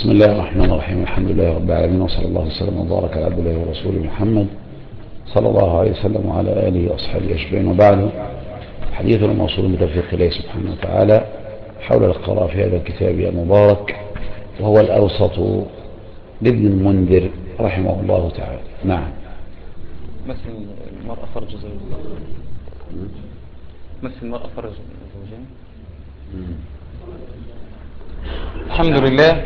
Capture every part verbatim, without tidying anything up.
بسم الله الرحمن الرحيم. الحمد لله رب العالمين، وصلى الله وسلم وبارك على عبد الله ورسوله محمد صلى الله عليه وسلم وعلى آله وأصحابه أجمعين. وبعد، حديثنا موصول بتوفيق الله سبحانه وتعالى حول القراءة في هذا الكتاب المبارك، وهو الأوسط لابن المنذر رحمه الله تعالى. نعم. مثل المرأة فرج زوجها، مثل المرأة فرج زوجها. الحمد لله.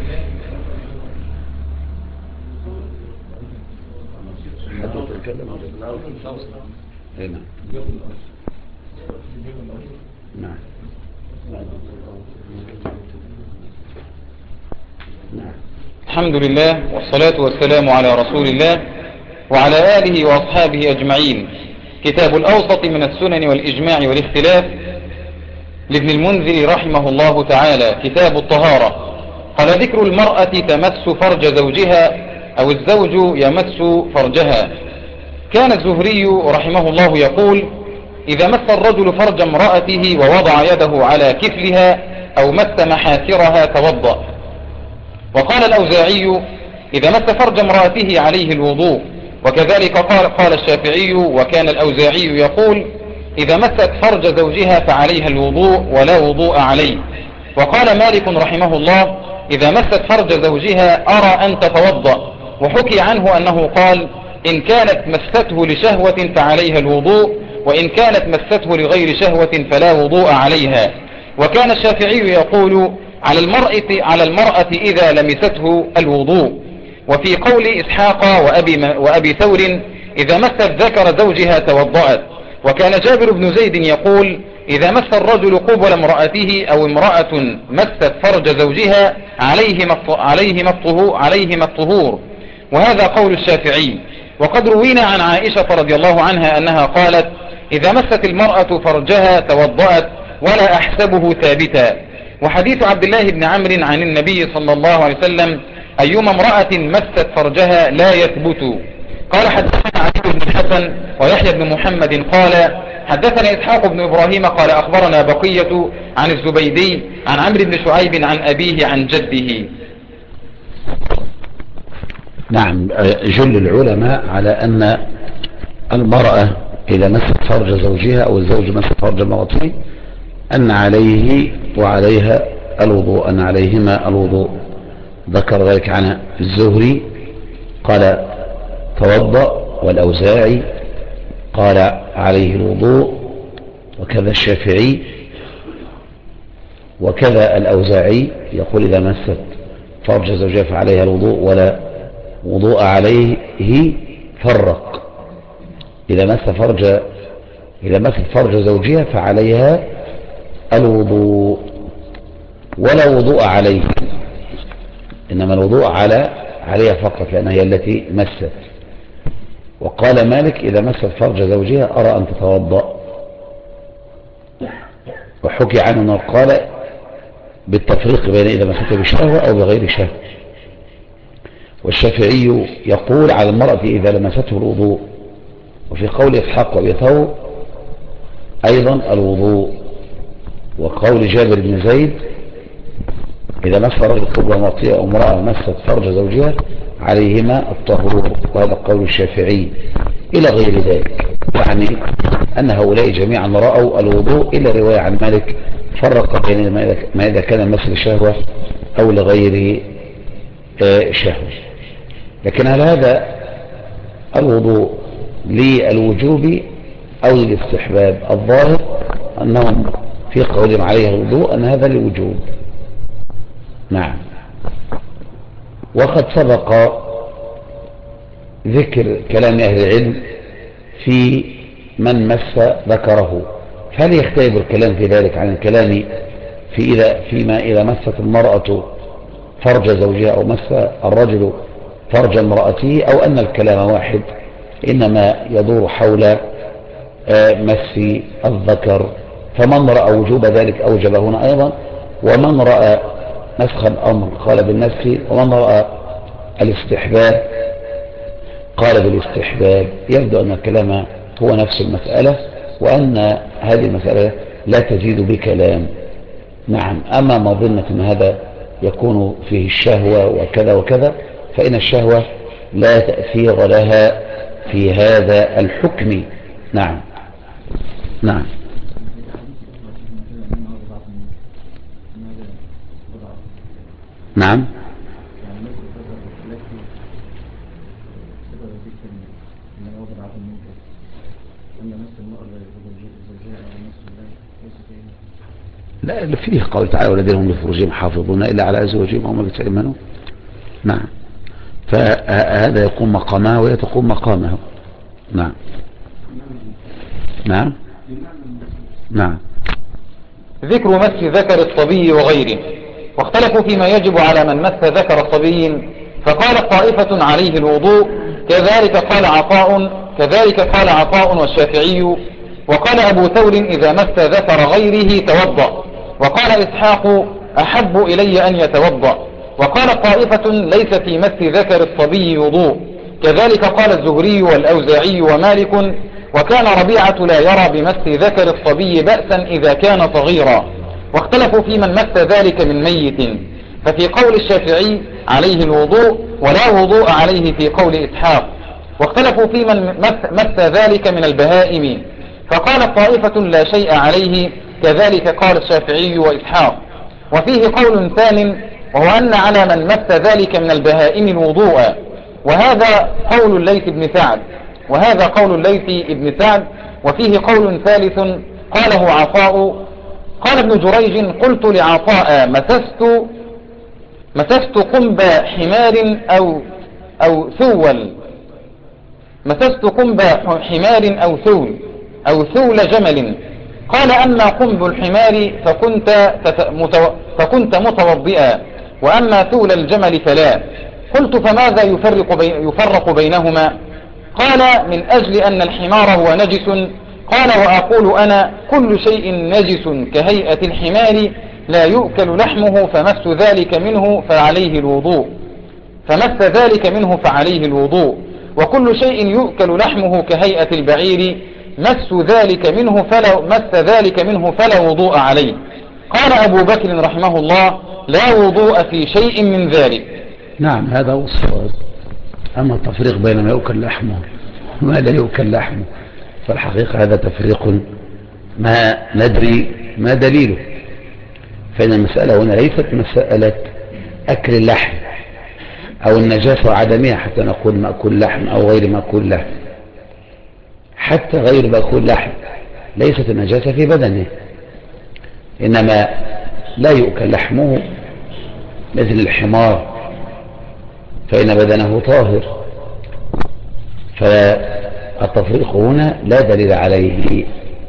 نعم. الحمد لله والصلاة والسلام على رسول الله وعلى آله وأصحابه أجمعين. كتاب الأوسط من السنن والإجماع والاختلاف لابن المنذر رحمه الله تعالى، كتاب الطهارة. قال: ذكر المرأة تمس فرج زوجها أو الزوج يمس فرجها. كان الزهري رحمه الله يقول: إذا مس الرجل فرج امرأته ووضع يده على كفلها أو مس محاسرها توضأ. وقال الأوزاعي: إذا مس فرج امرأته عليه الوضوء. وكذلك قال, قال الشافعي، وكان الأوزاعي يقول: إذا مست فرج زوجها فعليها الوضوء ولا وضوء عليه. وقال مالك رحمه الله: إذا مست فرج زوجها أرى أن تتوضأ. وحكي عنه أنه قال: إن كانت مسته لشهوة فعليها الوضوء، وإن كانت مسته لغير شهوة فلا وضوء عليها. وكان الشافعي يقول: على المرأة, على المرأة إذا لمسته الوضوء. وفي قول إسحاق وأبي, وأبي ثور: إذا مست ذكر زوجها توضأت. وكان جابر بن زيد يقول: إذا مس الرجل قبل امرأته أو امرأة مست فرج زوجها عليهما الطهور. وهذا قول الشافعي. وقد روينا عن عائشة رضي الله عنها أنها قالت: إذا مست المرأة فرجها توضأت ولا أحسبه ثابتا. وحديث عبد الله بن عمرو عن النبي صلى الله عليه وسلم: أيما امرأة مست فرجها لا يثبت. قال: حدثنا علي بن الحسن ويحيى بن محمد قال: حدثنا إسحاق بن إبراهيم قال: أخبرنا بقية عن الزبيدي عن عمرو بن شعيب عن أبيه عن جده. نعم. جل العلماء على أن المرأة إذا مست فرج زوجها أو الزوج مست فرج مرأته أن عليه وعليها الوضوء، أن عليهما الوضوء. ذكر ذلك عن الزهري قال: توضأ، والأوزاعي قال: عليه الوضوء، وكذا الشافعي، وكذا الأوزاعي يقول: إذا مست فرج زوجها فعليها الوضوء ولا وضوء عليه. فرق: إذا مس فرج إذا مست فرج زوجها فعليها الوضوء ولا وضوء عليه، إنما الوضوء على عليها فقط لأنها هي التي مست. وقال مالك: إذا مست فرج زوجها أرى أن تتوضأ. وحكي عنه أنه قال بالتفريق بين إذا مسته بشهوة أو بغير شهوة. والشافعي يقول: على المرأة إذا لمسته الوضوء. وفي قول إسحاق وأبي ثور أيضا الوضوء. وقول جابر بن زيد: إذا مس رجل قبل امرأته أو امرأة مست فرج زوجها عليهما الطهور. وهذا قول الشافعي إلى غير ذلك، يعني أن هؤلاء جميعا رأوا الوضوء، إلا رواية عن مالك فرق بين ما إذا كان مس لشهوة أو لغير شهوة. لكن هل هذا الوضوء للوجوب أو للاستحباب؟ الظاهر أنهم في قولهم عليه الوضوء أن هذا للوجوب. نعم. وقد سبق ذكر كلام أهل العلم في من مس ذكره، فهل يختلف الكلام في ذلك عن الكلام في إذا فيما إذا مست المرأة فرج زوجها أو مس الرجل فرج امرأته، أو أن الكلام واحد إنما يدور حول مس الذكر؟ فمن رأى وجوب ذلك أوجب هنا أيضا، ومن رأى نسخ الأمر قال بالنسخ، ومن رأى الاستحباب قال بالاستحباب. يبدو أن الكلام هو نفس المسألة، وأن هذه المسألة لا تزيد بكلام. نعم. أما مظنة أن هذا يكون فيه الشهوة وكذا وكذا، فإن الشهوة لا تأثير لها في هذا الحكم. نعم نعم. نعم لا، فيه قول تعالى والذين هم لفروجهم حافظون إلا على أزواجهم أو ما ملكت أيمانهم. نعم، فهذا يقوم مقامه وهي تقوم مقامه. نعم نعم نعم. ذكر مس ذكر الصبي وغيره. واختلفوا فيما يجب على من مس ذكر الصبي، فقالت طائفة عليه الوضوء، كذلك قال عطاء كذلك قال عطاء والشافعي، وقال أبو ثور إذا مس ذكر غيره توضأ، وقال إسحاق أحب إلي أن يتوضأ، وقال طائفة ليس في مس ذكر الصبي وضوء، كذلك قال الزهري والأوزاعي ومالك، وكان ربيعة لا يرى بمس ذكر الصبي بأسا إذا كان صغيرا. واختلفوا في من مس ذلك من ميت، ففي قول الشافعي عليه الوضوء ولا وضوء عليه في قول إسحاق. واختلفوا في من مس, مس ذلك من البهائم، فقال طائفة لا شيء عليه، كذلك قال الشافعي وإسحاق. وفيه قول ثان، وهو أن على من مس ذلك من البهائم الوضوء، وهذا قول الليث بن سعد وهذا قول الليث بن سعد وفيه قول ثالث قاله عطاء. قال ابن جريج قلت لعطاء مسست مسست قنب حمار أو أو ثول مسست قنب حمار أو ثول أو ثول جمل، قال أما قنب الحمار فكنت, فكنت متوضئا، وأما ثول الجمل فلا. قلت فماذا يفرق, بي يفرق بينهما؟ قال من أجل أن الحمار هو نجس. قال وأقول أنا كل شيء نجس كهيئة الحمار لا يؤكل لحمه فمس ذلك منه فعليه الوضوء فمس ذلك منه فعليه الوضوء وكل شيء يؤكل لحمه كهيئة البعير مس ذلك منه فلا مس ذلك منه فلا وضوء عليه. قال أبو بكر رحمه الله لا وضوء في شيء من ذلك. نعم، هذا هو الصواب. أما التفريق بين ما يؤكل لحمه وما لا يؤكل لحمه فالحقيقة هذا تفريق ما ندري ما دليله، فإن المسألة هنا ليست مسألة أكل اللحم أو النجاسة وعدمها حتى نقول مأكل لحم أو غير مأكل لحم. حتى غير مأكل لحم ليست النجاسة في بدنه، إنما لا يؤكل لحمه مثل الحمار فإن بدنه طاهر، فالتفريق هنا لا دليل عليه.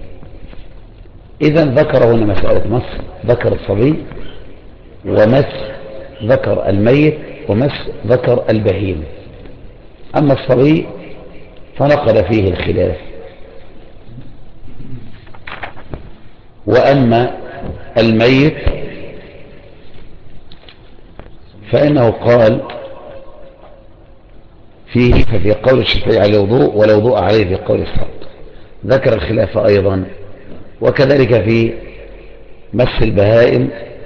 إذن ذكر هنا مسألة مس ذكر الصبي ومس ذكر الميت ومس ذكر البهيم. أما الصبي فنقل فيه الخلاف، وأما الميت فإنه قال فيه ففي قول الشافعي عليه وضوء ولا وضوء عليه في قول إسحاق. ذكر الخلاف أيضا، وكذلك في مس البهائم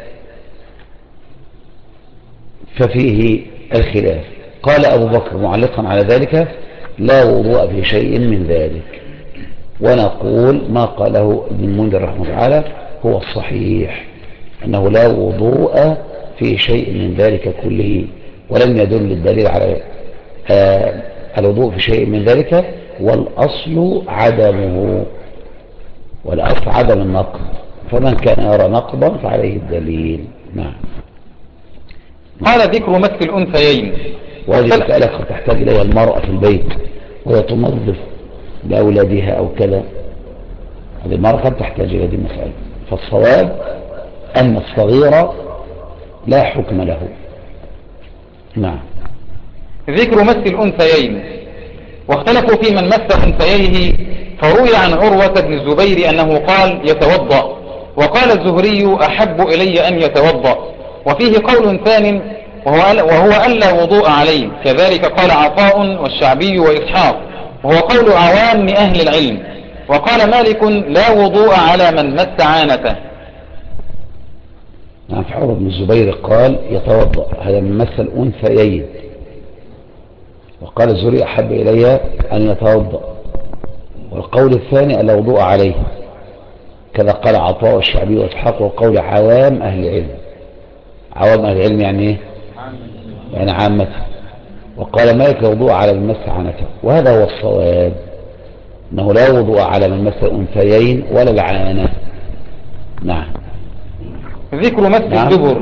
ففيه الخلاف. قال أبو بكر معلقا على ذلك لا وضوء في شيء من ذلك، ونقول ما قاله ابن المنذر رحمه الله تعالى هو الصحيح، أنه لا وضوء في شيء من ذلك كله، ولم يدل الدليل على آه الوضوء في شيء من ذلك، والأصل عدمه، والأصل عدم النقض، فمن كان يرى نقضا فعليه الدليل. نعم. قال ذكر مس الأنثيين. وهذه مسألة قد تحتاج إليها المرأة في البيت وهي تنظف لأولادها أو كذا، هذه المرأة قد تحتاج إلى هذه المسألة. فالصواب أن الصغير لا حكم له. نعم. ذكر مس الأنثيين. واختلفوا في من مس أنثييه، فروي عن عروة بن الزبير أنه قال يتوضأ، وقال الزهري أحب إلي أن يتوضأ. وفيه قول ثان وهو, وهو ألا وضوء عليه، كذلك قال عطاء والشعبي وإسحاق، وهو قول عوام أهل العلم. وقال مالك لا وضوء على من مس عانته. نعم. في عروة بن الزبير قال يتوضأ، هذا من مس الأنثيين. وقال الزهري أحب إلي أن يتوضأ. والقول الثاني ألا وضوء عليه، كذا قال عطاء والشعبي وإسحاق، وقول عوام أهل العلم. عوام أهل العلم يعني إيه؟ يعني عامة. وقال مالك لا وضوء على من مس عنته، وهذا هو الصواب، أنه لا وضوء على من مس الأنثيين ولا العانة. نعم. ذكر مس نعم. الدبر.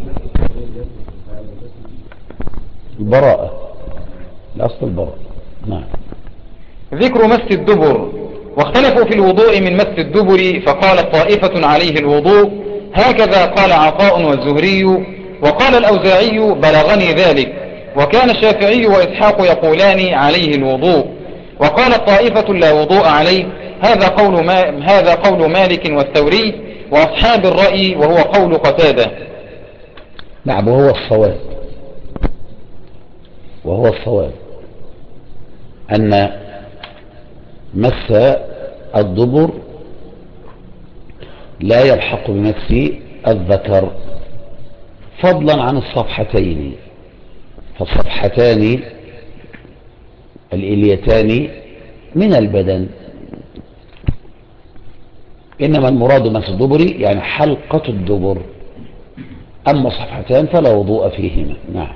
البراءة، الأصل البراءة. نعم. ذكر مس الدبر. واختلفوا في الوضوء من مس الدبر، فقال طائفة عليه الوضوء، هكذا قال عطاء والزهري، وقال الأوزاعي بلغني ذلك، وكان الشافعي وإسحاق يقولان عليه الوضوء، وقال طائفة لا وضوء عليه. هذا قول, ما هذا قول مالك والثوري وأصحاب الرأي، وهو قول قتادة. نعم. وهو الصواب، وهو الصواب أن مس الدبر لا يلحق بمس الذكر، فضلا عن الصفحتين. فالصفحتان الإليتان من البدن، إنما المراد مس الدبر يعني حلقة الدبر، أما صفحتان فلا وضوء فيهما. نعم.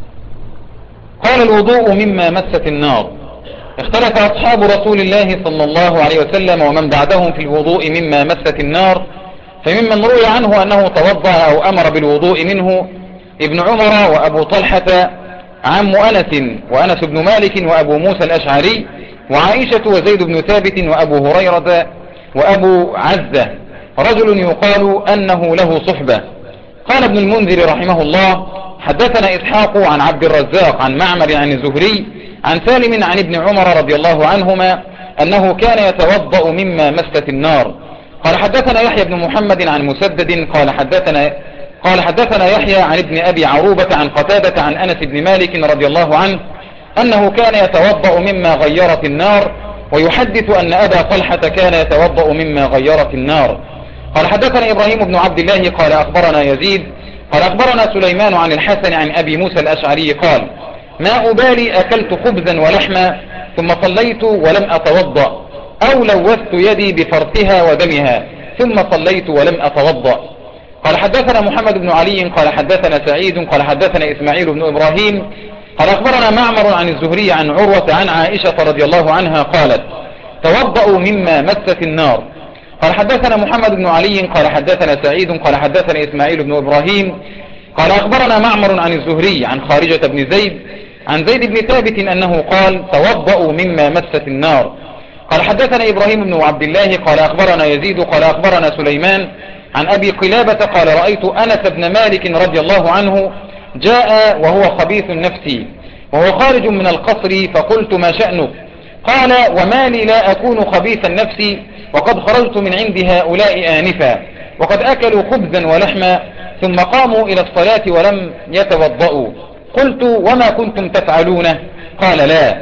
قال الوضوء مما مست النار. اختلف أصحاب رسول الله صلى الله عليه وسلم ومن بعدهم في الوضوء مما مست النار، فممن روي عنه أنه توضأ أو أمر بالوضوء منه ابن عمر وأبو طلحة عم أنس وأنس بن مالك وأبو موسى الأشعري وعائشة وزيد بن ثابت وأبو هريرة وأبو عزة، رجل يقال أنه له صحبة. قال ابن المنذر رحمه الله حدثنا إسحاق عن عبد الرزاق عن معمر عن الزهري عن سالم عن ابن عمر رضي الله عنهما أنه كان يتوضأ مما مست النار. قال حدثنا يحيى بن محمد عن مسدد قال حدثنا قال حدثنا يحيى عن ابن أبي عروبة عن قتادة عن أنس بن مالك رضي الله عنه أنه كان يتوضأ مما غيرت النار، ويحدث أن أبا طلحة كان يتوضأ مما غيرت النار. قال حدثنا إبراهيم بن عبد الله قال أخبرنا يزيد قال أخبرنا سليمان عن الحسن عن أبي موسى الأشعري قال ما أبالي أكلت خبزا ولحما ثم صليت ولم أتوضأ، أو لوثت يدي بفرثها ودمها ثم صليت ولم أتوضأ. قال حدثنا محمد بن علي قال حدثنا سعيد قال حدثنا إسماعيل بن إبراهيم قال أخبرنا معمر عن الزهري عن عروة عن عائشة رضي الله عنها قالت توضأوا مما مست النار. قال حدثنا محمد بن علي قال حدثنا سعيد قال حدثنا إسماعيل بن إبراهيم قال أخبرنا معمر عن الزهري عن خارجة بن زيد عن زيد بن ثابت أنه قال توضأوا مما مست النار. قال حدثنا إبراهيم بن عبد الله قال أخبرنا يزيد قال أخبرنا سليمان عن أبي قلابة قال رأيت أنس بن مالك رضي الله عنه جاء وهو خبيث النفس وهو خارج من القصر، فقلت ما شأنك؟ قال وما لي لا أكون خبيث النفس وقد خرجت من عند هؤلاء آنفا وقد أكلوا خبزا ولحما ثم قاموا إلى الصلاة ولم يتوضأوا. قلت وما كنتم تفعلون؟ قال لا.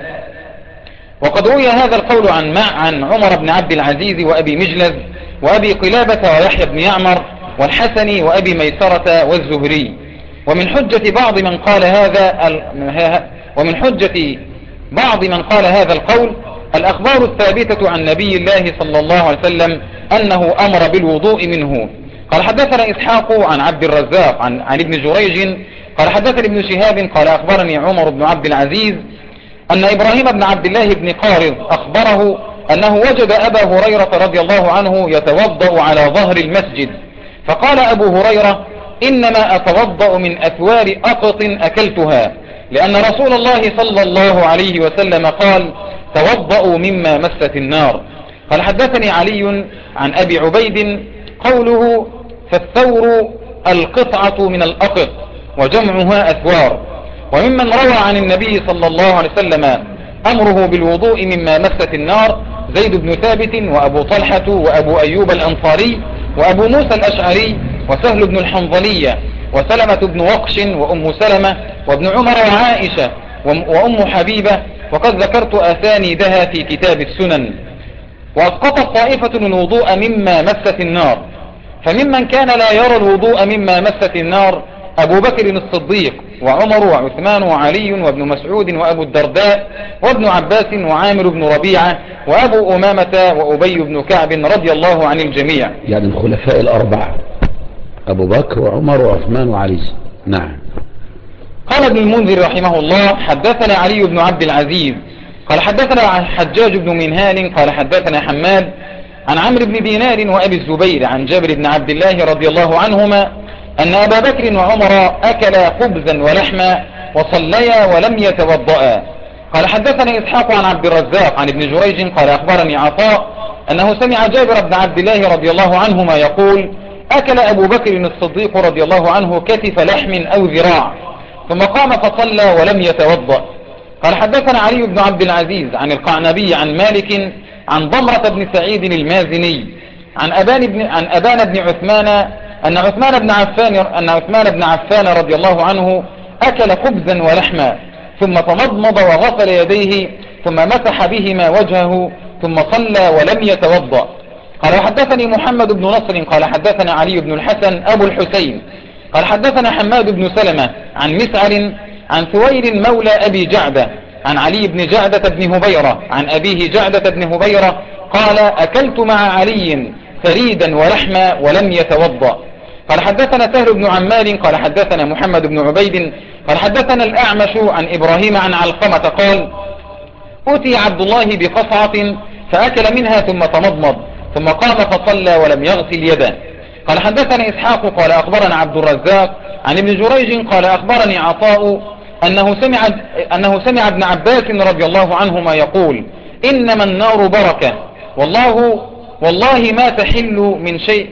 وقد روي هذا القول عن عن عمر بن عبد العزيز وأبي مجلز وأبي قلابة ويحيى بن يعمر والحسن وأبي ميسرة والزهري. ومن حجة بعض من قال هذا ومن حجة بعض من قال هذا القول الأخبار الثابتة عن نبي الله صلى الله عليه وسلم أنه أمر بالوضوء منه. قال حدثنا إسحاق عن عبد الرزاق عن, عن ابن جريج قال حدثني ابن شهاب قال أخبرني عمر بن عبد العزيز أن إبراهيم بن عبد الله بن قارض أخبره أنه وجد أبا هريرة رضي الله عنه يتوضأ على ظهر المسجد، فقال أبو هريرة إنما أتوضأ من أثوار أقط أكلتها، لأن رسول الله صلى الله عليه وسلم قال توضأوا مما مست النار. قال حدثني علي عن أبي عبيد قوله فالثور القطعة من الأقط وجمعها أثوار. وممن روى عن النبي صلى الله عليه وسلم أمره بالوضوء مما مست النار زيد بن ثابت وأبو طلحة وأبو أيوب الأنصاري وأبو موسى الأشعري وسهل بن الحنظلية وسلمة بن وقش وأم سلمة وابن عمر وعائشة وأم حبيبة، وقد ذكرت أسانيدها في كتاب السنن. وأسقطت طائفة الوضوء مما مست النار، فممن كان لا يرى الوضوء مما مست النار أبو بكر الصديق وعمر وعثمان وعلي وابن مسعود وأبو الدرداء وابن عباس وعامر بن ربيعة وأبو أمامة وأبي بن كعب رضي الله عن الجميع. يعني الخلفاء الأربعة أبو بكر وعمر وعثمان وعلي. نعم. قال ابن المنذر رحمه الله حدثنا علي بن عبد العزيز قال حدثنا حجاج بن منهال قال حدثنا حماد عن عمرو بن دينار وأبي الزبير عن جابر بن عبد الله رضي الله عنهما أن أبا بكر وعمر أكلا خبزا ولحما وصليا ولم يتوضأ. قال حدثنا إسحاق عن عبد الرزاق عن ابن جريج قال أخبرني عطاء أنه سمع جابر بن عبد الله رضي الله عنهما يقول أكل أبو بكر الصديق رضي الله عنه كتف لحم أو ذراع ثم قام فصلى ولم يتوضأ. قال حدثنا علي بن عبد العزيز عن القعنبي عن مالك عن ضمرة بن سعيد المازني عن أبان بن, عن أبان بن عثمان أن عثمان بن عفان أن عثمان بن عفان رضي الله عنه أكل خبزا ولحما ثم تمضمض وغسل يديه ثم مسح بهما وجهه ثم صلى ولم يتوضأ. قال حدثني محمد بن نصر قال حدثنا علي بن الحسن أبو الحسين قال حدثنا حماد بن سلمة عن مسعر عن ثويل مولى أبي جعدة عن علي بن جعدة بن هبيرة عن أبيه جعدة بن هبيرة قال أكلت مع علي ثريدا ولحما ولم يتوضأ. قال حدثنا سهل بن عمار قال حدثنا محمد بن عبيد قال حدثنا الأعمش عن إبراهيم عن علقمة قال أتي عبد الله بقصعة فأكل منها ثم تمضمض ثم قام فصلى ولم يغسل يده. قال حدثنا إسحاق قال أخبرنا عبد الرزاق عن ابن جريج قال أخبرني عطاء أنه سمع, أنه سمع ابن عباس رضي الله عنهما يقول إنما النار بركة والله والله ما تحل من شيء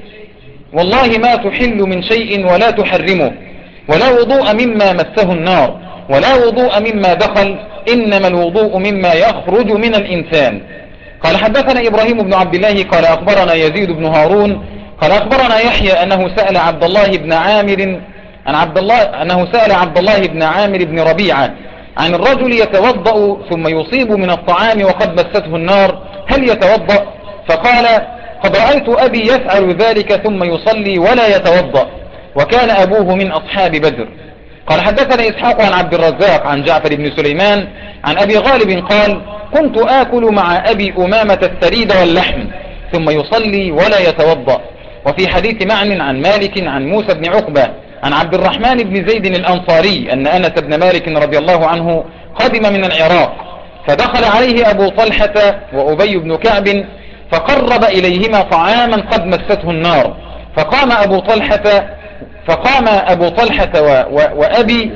والله ما تحل من شيء ولا تحرمه ولا وضوء مما مسه النار ولا وضوء مما دخل إنما الوضوء مما يخرج من الإنسان. قال حدثنا إبراهيم بن عبد الله قال أخبرنا يزيد بن هارون قال أخبرنا يحيى أنه سأل عبد الله بن عامر عن عبد الله أنه سأل عبد الله بن عامر بن ربيعة عن الرجل يتوضأ ثم يصيب من الطعام وقد مسته النار هل يتوضأ؟ فقال قد رأيت أبي يفعل ذلك ثم يصلي ولا يتوضأ وكان أبوه من أصحاب بدر. قال حدثنا إسحاق عن عبد الرزاق عن جعفر بن سليمان عن أبي غالب قال كنت آكل مع أبي أمامة الثريد واللحم ثم يصلي ولا يتوضأ. وفي حديث معن عن مالك عن موسى بن عقبة عن عبد الرحمن بن زيد الأنصاري أن أنس بن مالك رضي الله عنه قدم من العراق فدخل عليه أبو طلحة وأبي بن كعب فقرب إليهما طعاما قد مسته النار فقام أبو طلحة فقام أبو طلحة و و وأبي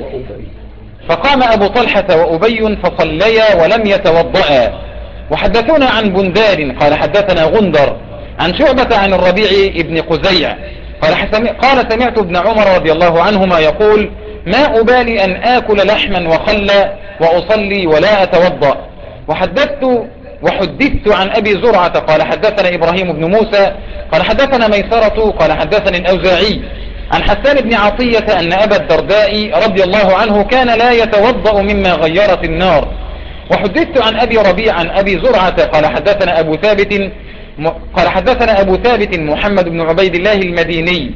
فقام أبو طلحة وأبي فصليا ولم يتوضأ. وحدثونا عن بندار قال حدثنا غندر عن شعبة عن الربيع ابن قزيع قال, قال سمعت ابن عمر رضي الله عنهما يقول ما أبالي أن آكل لحما وخلا وأصلي ولا أتوضأ. وحدثت وحدثت عن أبي زرعة قال حدثنا إبراهيم بن موسى قال حدثنا ميسرة قال حدثني الأوزاعي عن حسان بن عطية أن أبا الدرداء رضي الله عنه كان لا يتوضأ مما غيرت النار. وحدثت عن أبي ربيع عن أبي زرعة قال حدثنا أبو ثابت قال حدثنا أبو ثابت محمد بن عبيد الله المديني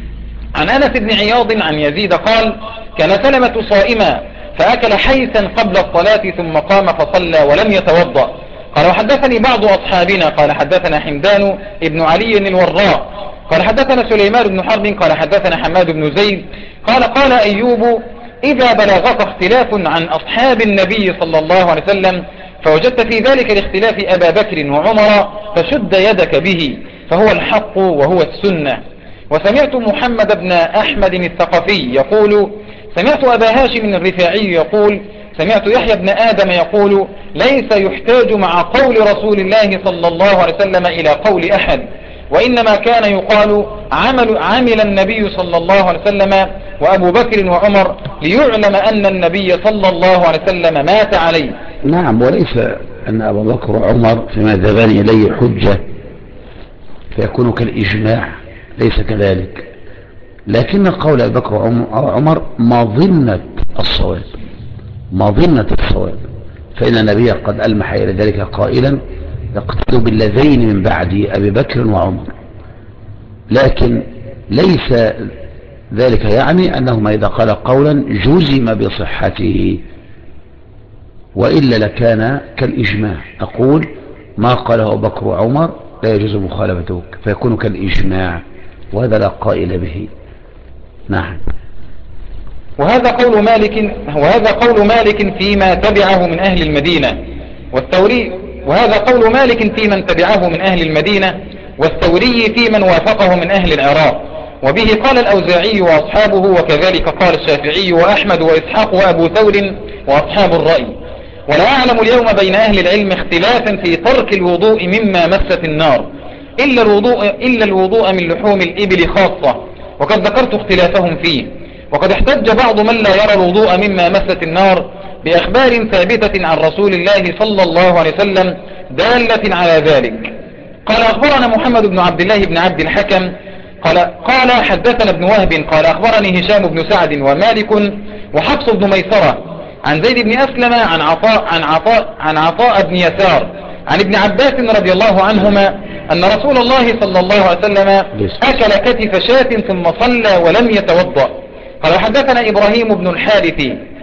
عن أنس بن عياض عن يزيد قال كان سلمة صائما فأكل حيثا قبل الصلاة ثم قام فصلى ولم يتوضأ. قال وحدثني بعض أصحابنا قال حدثنا حمدان ابن علي الوراء قال حدثنا سليمان بن حرب قال حدثنا حماد بن زيد قال قال أيوب إذا بلغك اختلاف عن أصحاب النبي صلى الله عليه وسلم فوجدت في ذلك الاختلاف أبا بكر وعمر فشد يدك به فهو الحق وهو السنة. وسمعت محمد بن أحمد الثقفي يقول سمعت أبا هاشم الرفاعي يقول سمعت يحيى بن آدم يقول ليس يحتاج مع قول رسول الله صلى الله عليه وسلم إلى قول أحد وإنما كان يقال عمل, عمل النبي صلى الله عليه وسلم وأبو بكر وعمر ليعلم أن النبي صلى الله عليه وسلم مات عليه. نعم. وليس أن أبو بكر وعمر فيما ذهبان إليه حجة فيكون كالإجماع ليس كذلك لكن قول أبو بكر وعمر مظنة الصواب مظنة الصواب فإن النبي قد ألمح إلى ذلك قائلا يقتدوا بالذين من بعد أبي بكر وعمر لكن ليس ذلك يعني أنه إذا قال قولا جزم بصحته، وإلا لكان كالإجماع. أقول ما قاله أبو بكر وعمر لا يجوز مخالفته، فيكون كالإجماع، وهذا لا قائل به. نعم. وهذا قول مالك وهذا قول مالك فيما تبعه من أهل المدينة والثوري وهذا قول مالك في من تبعه من أهل المدينة والثوري في من وافقه من أهل العراق، وبه قال الأوزاعي وأصحابه، وكذلك قال الشافعي وأحمد وإسحاق وأبو ثور وأصحاب الرأي. ولا أعلم اليوم بين أهل العلم اختلافا في ترك الوضوء مما مست النار إلا الوضوء, إلا الوضوء من لحوم الإبل خاصة، وقد ذكرت اختلافهم فيه. وقد احتج بعض من لا يرى الوضوء مما مست النار بأخبار ثابتة عن رسول الله صلى الله عليه وسلم دالة على ذلك. قال أخبرنا محمد بن عبد الله بن عبد الحكم قال, قال حدثنا ابن وهب قال أخبرني هشام بن سعد ومالك وحفص بن ميسرة عن زيد بن أسلم عن عطاء, عن عطاء, عن عطاء بن يسار عن ابن عباس رضي الله عنهما أن رسول الله صلى الله عليه وسلم أكل كتف شاة ثم صلى ولم يتوضأ. قال حدثنا إبراهيم بن الحارث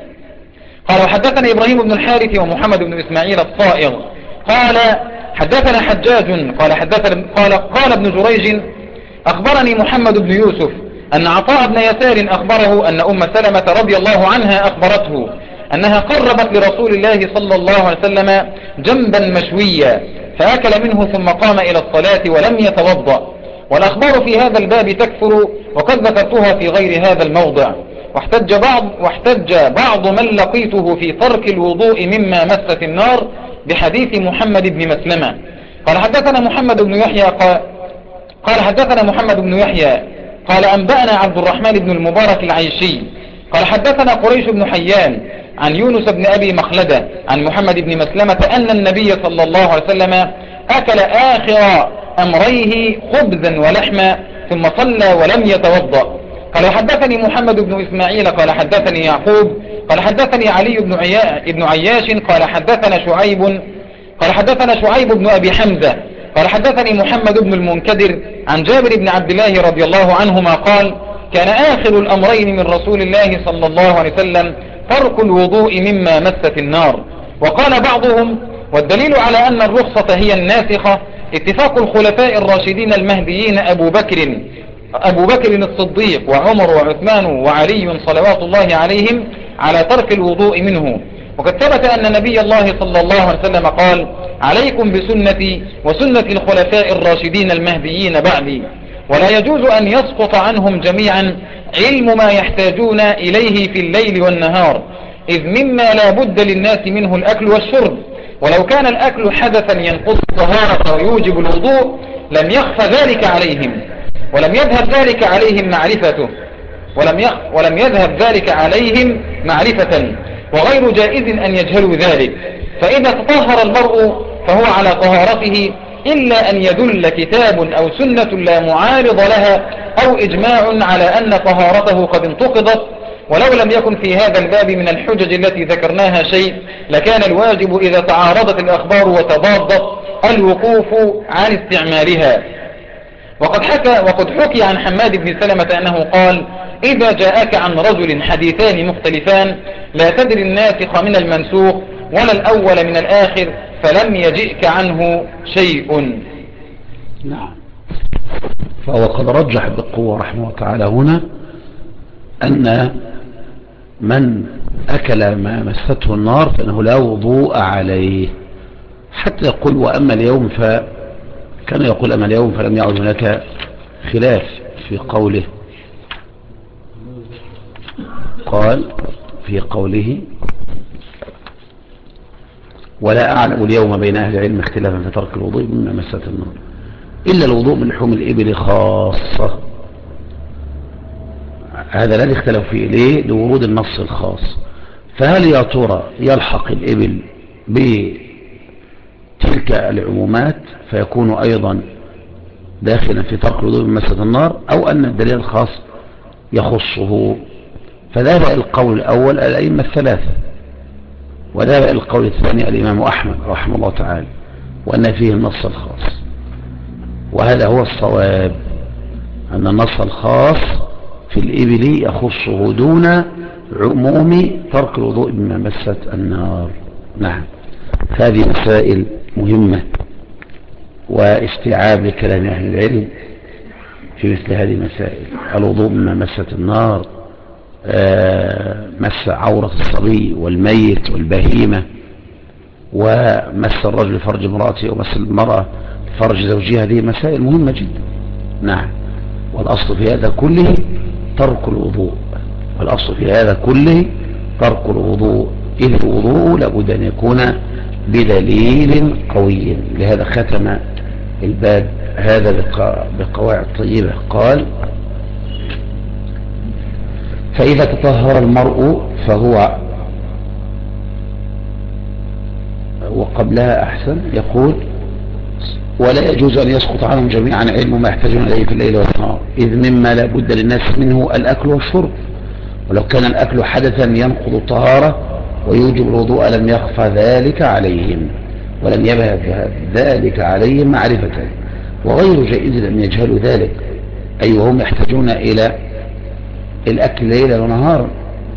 قال حدثنا إبراهيم بن الحارث ومحمد بن إسماعيل الصائغ قال حدثنا حجاج قال حدثنا قال قال ابن جريج أخبرني محمد بن يوسف أن عطاء بن يسار أخبره أن أم سلمة رضي الله عنها أخبرته أنها قربت لرسول الله صلى الله عليه وسلم جنبا مشويا فأكل منه ثم قام إلى الصلاة ولم يتوضأ. والأخبار في هذا الباب تكثر وقد ذكرتها في غير هذا الموضع. واحتج بعض, واحتج بعض من لقيته في ترك الوضوء مما مست النار بحديث محمد بن مسلمة قال حدثنا محمد بن يحيى قال, قال حدثنا محمد بن يحيى قال أنبأنا عبد الرحمن بن المبارك العيشي قال حدثنا قريش بن حيان عن يونس بن أبي مخلدة عن محمد بن مسلمة أن النبي صلى الله عليه وسلم أكل آخر أمريه خبزا ولحما ثم صلى ولم يتوضأ. قال حدثني محمد بن إسماعيل قال حدثني يعقوب قال حدثني علي بن, عيا... بن عياش قال حدثنا شعيب قال حدثنا شعيب بن أبي حمزة قال حدثني محمد بن المنكدر عن جابر بن عبد الله رضي الله عنهما قال كان آخر الأمرين من رسول الله صلى الله عليه وسلم ترك الوضوء مما مست النار. وقال بعضهم والدليل على أن الرخصة هي الناسخة اتفاق الخلفاء الراشدين المهديين أبو بكر أبو بكر الصديق وعمر وعثمان وعلي صلوات الله عليهم على ترك الوضوء منه. وقد ثبت أن نبي الله صلى الله عليه وسلم قال عليكم بسنتي وسنة الخلفاء الراشدين المهديين بعدي، ولا يجوز أن يسقط عنهم جميعا علم ما يحتاجون إليه في الليل والنهار، إذ مما لا بد للناس منه الأكل والشرب، ولو كان الأكل حدثا ينقص الطهارة ويوجب الوضوء لم يخف ذلك عليهم ولم يذهب ذلك عليهم معرفته ولم, يخ ولم يذهب ذلك عليهم معرفة وغير جائز أن يجهلوا ذلك. فإذا تطهر المرء فهو على طهارته إلا أن يدل كتاب أو سنة لا معارض لها أو إجماع على أن طهارته قد انتقضت. ولو لم يكن في هذا الباب من الحجج التي ذكرناها شيء لكان الواجب إذا تعارضت الأخبار وتضادت الوقوف عن استعمالها. وقد حكى, وقد حكي عن حماد بن سلمة أنه قال إذا جاءك عن رجل حديثان مختلفان لا تدري الناسخ من المنسوخ ولا الأول من الآخر فلم يجئك عنه شيء. نعم. فهو قد رجح بقوة رحمه تعالى هنا أن من أكل ما مسته النار فإنه لا وضوء عليه، حتى يقول وأما اليوم فكان يقول أما اليوم فلم يعد هناك خلاف في قوله. قال في قوله ولا أعلم اليوم بين أهل العلم اختلافا في ترك الوضوء مما مسته النار إلا الوضوء من لحوم الإبل خاصة. هذا الذي اختلف فيه ليه؟ لورود النص الخاص. فهل يا ترى يلحق الإبل بتلك العمومات فيكون أيضا داخلا في ترك الوضوء من مسة النار، أو أن الدليل الخاص يخصه؟ فذهب القول الأول الأئمة الثلاثة، وذهب القول الثاني الإمام أحمد رحمه الله تعالى، وأن فيه النص الخاص، وهذا هو الصواب. أن النص الخاص في الإبل يخصه دون عموم ترك الوضوء بما مست النار. نعم، هذه مسائل مهمة واستيعاب لكلام أهل العلم في مثل هذه المسائل. الوضوء بما مست النار، آه مس عورة الصبي والميت والبهيمة، ومس الرجل فرج امرأته ومس المرأة فرج زوجها، هذه مسائل مهمة جدا. نعم، والأصل في هذا كله ترك الوضوء، والأصل في هذا كله ترك الوضوء، إذ الوضوء لابد أن يكون بدليل قوي. لهذا ختم الباب هذا بقواعد طيبة، قال: فإذا تطهر المرء فهو، وقبلها أحسن يقول: ولا يجوز أن يسقط عنهم جميعا علم ما يحتاجون إليه في الليل والنهار، إذ مما لا بد للناس منه الأكل والشرب، ولو كان الأكل حدثا ينقض الطهارة ويوجب الوضوء لم يخفى ذلك عليهم ولم يبهى ذلك عليهم معرفة، وغير جائز أن يجهلوا ذلك، أي وهم يحتاجون إلى الأكل ليلا ونهارا،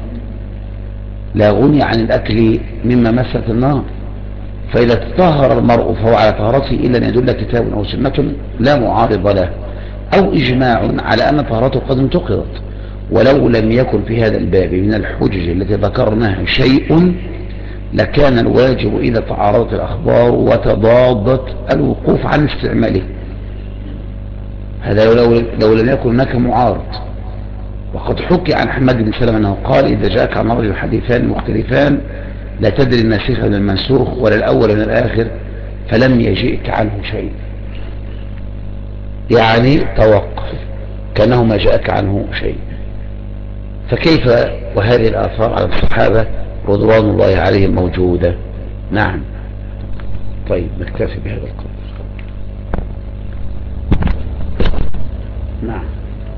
لا غني عن الأكل مما مست النار. فإذا تطهر المرء فهو على طهارته إلا أن يدل كتاب أو سنة لا معارض له، أو إجماع على أن طهارته قد انتقضت. ولو لم يكن في هذا الباب من الحجج التي ذكرناها شيء لكان الواجب إذا تعارضت الأخبار وتضادت الوقوف عن استعماله، هذا لو, لو لم يكن هناك معارض. وقد حكي عن حماد بن سلمة أنه قال: إذا جاءك عن رجل حديثان مختلفان لا تدري الناسخ من المنسوخ ولا الأول من الآخر فلم يجئك عنه شيء، يعني توقف كأنه ما جاءك عنه شيء. فكيف وهذه الآثار على الصحابة رضوان الله عليهم موجودة. نعم، طيب نكتفي بهذا القدر. نعم،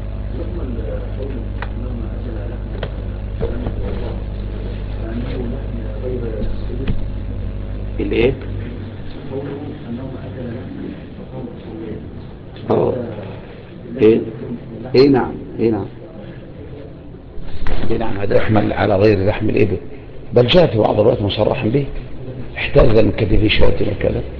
الايه؟ اه ايه ايه نعم ايه نعم ايه نعم هذا يحمل على غير لحم الابل، بل جاء في بعض الوقت مصرحا به: احتاز من كتف شاة وكذا.